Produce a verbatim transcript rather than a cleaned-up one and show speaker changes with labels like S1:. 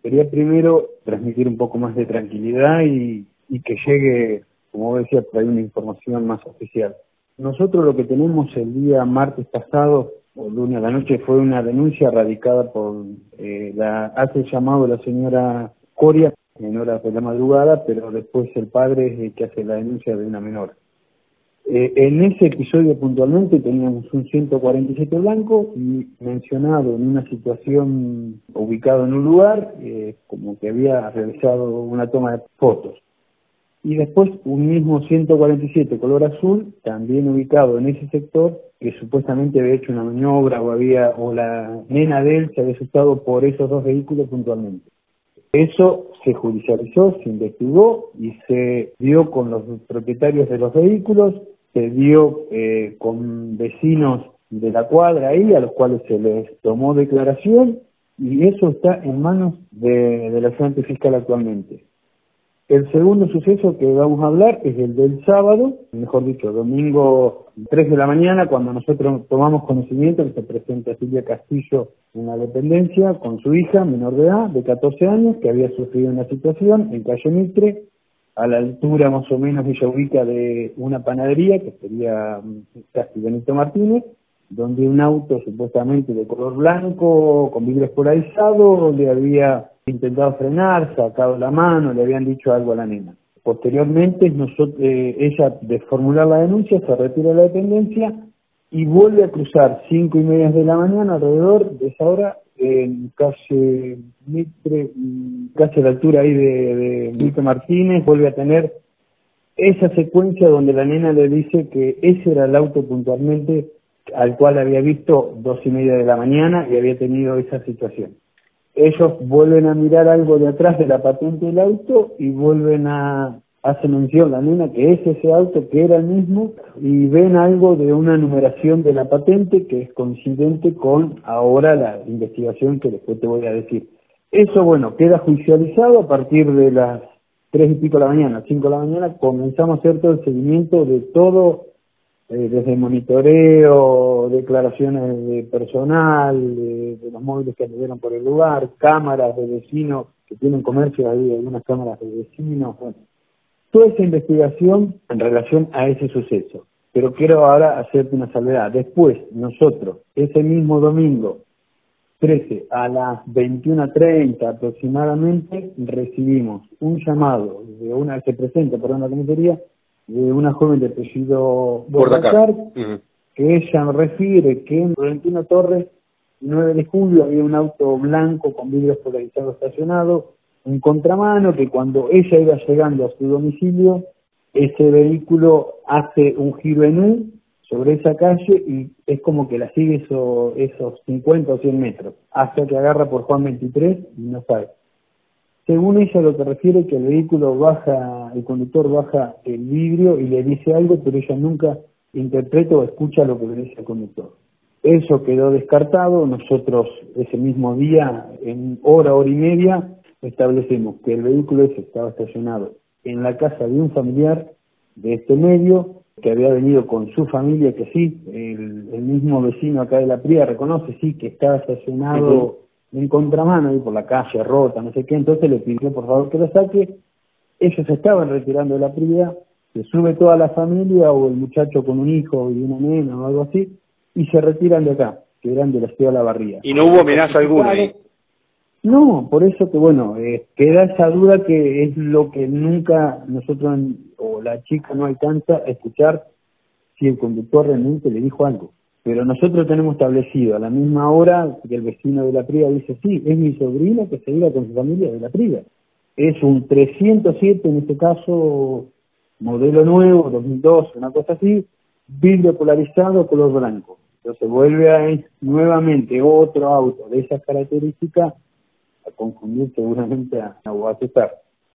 S1: Quería primero transmitir un poco más de tranquilidad y, y que llegue, como decía, por ahí una información más oficial. Nosotros lo que tenemos el día martes pasado, o lunes a la noche, fue una denuncia radicada por, eh, la hace el llamado la señora Coria, en horas de la madrugada, pero después el padre es el que hace la denuncia de una menor. Eh, en ese episodio puntualmente teníamos un ciento cuarenta y siete blanco y mencionado en una situación ubicado en un lugar, eh, como que había realizado una toma de fotos. Y después un mismo ciento cuarenta y siete color azul, también ubicado en ese sector, que supuestamente había hecho una maniobra o había o la nena de él se había asustado por esos dos vehículos puntualmente. Eso se judicializó, se investigó y se dio con los propietarios de los vehículos, se dio eh, con vecinos de la cuadra ahí, a los cuales se les tomó declaración, y eso está en manos de, de la ayudante fiscal actualmente. El segundo suceso que vamos a hablar es el del sábado, mejor dicho, domingo tres de la mañana, cuando nosotros tomamos conocimiento que se presenta Silvia Castillo en la dependencia con su hija, menor de edad, de catorce años, que había sufrido una situación en calle Mitre, a la altura más o menos ella ubica de una panadería, que sería casi Benito Martínez, donde un auto supuestamente de color blanco, con vidrios polarizados, le había intentado frenar, sacado la mano, le habían dicho algo a la nena. Posteriormente, nosotros, eh, ella, de formular la denuncia, se retira de la dependencia y vuelve a cruzar cinco y media de la mañana, alrededor de esa hora, en calle Mitre, casi a la altura ahí de, de Benito Martínez, vuelve a tener esa secuencia donde la nena le dice que ese era el auto puntualmente al cual había visto dos y media de la mañana y había tenido esa situación. Ellos vuelven a mirar algo de atrás de la patente del auto y vuelven a, hace mención la nena que es ese auto, que era el mismo, y ven algo de una numeración de la patente que es coincidente con ahora la investigación que después te voy a decir. Eso, bueno, queda judicializado a partir de las tres y pico de la mañana, cinco de la mañana, comenzamos a hacer todo el seguimiento de todo, Eh, desde monitoreo, declaraciones de personal, de, de los móviles que anduvieron por el lugar, cámaras de vecinos que tienen comercio ahí, algunas cámaras de vecinos, bueno, toda esa investigación en relación a ese suceso. Pero quiero ahora hacerte una salvedad. Después, nosotros, ese mismo domingo, trece, a las veintiuna treinta aproximadamente, recibimos un llamado de una que se presenta por una comisaría, de una joven de apellido Bordacar, uh-huh. que ella refiere que en Florentino Torres, nueve de julio, había un auto blanco con vidrios polarizados estacionado, un contramano, que cuando ella iba llegando a su domicilio, ese vehículo hace un giro en U sobre esa calle y es como que la sigue eso, esos cincuenta o cien metros, hasta que agarra por Juan veintitrés y no sabe. Según ella lo que refiere que el vehículo baja, el conductor baja el vidrio y le dice algo, pero ella nunca interpreta o escucha lo que le dice el conductor. Eso quedó descartado. Nosotros ese mismo día, en hora, hora y media, establecemos que el vehículo ese estaba estacionado en la casa de un familiar de este medio, que había venido con su familia, que sí, el, el mismo vecino acá de la Pría reconoce, sí, que estaba estacionado uh-huh. en contramano y por la calle rota, no sé qué, entonces le pidió por favor que lo saque. Ellos se estaban retirando de la Pría, se sube toda la familia o el muchacho con un hijo y una nena o algo así, y se retiran de acá, que eran de la ciudad de La Barría.
S2: ¿Y no hubo amenaza alguna ahí?
S1: No, por eso que bueno, eh, queda esa duda que es lo que nunca nosotros o la chica no alcanza a escuchar, si el conductor realmente le dijo algo. Pero nosotros tenemos establecido a la misma hora que el vecino de la Pría dice, sí, es mi sobrina que se iba con su familia de la Pría. Es un trescientos siete en este caso, modelo nuevo, dos mil dos, una cosa así, vidrio polarizado, color blanco. Entonces vuelve a ir nuevamente otro auto de esas características a confundir seguramente a, a asustar.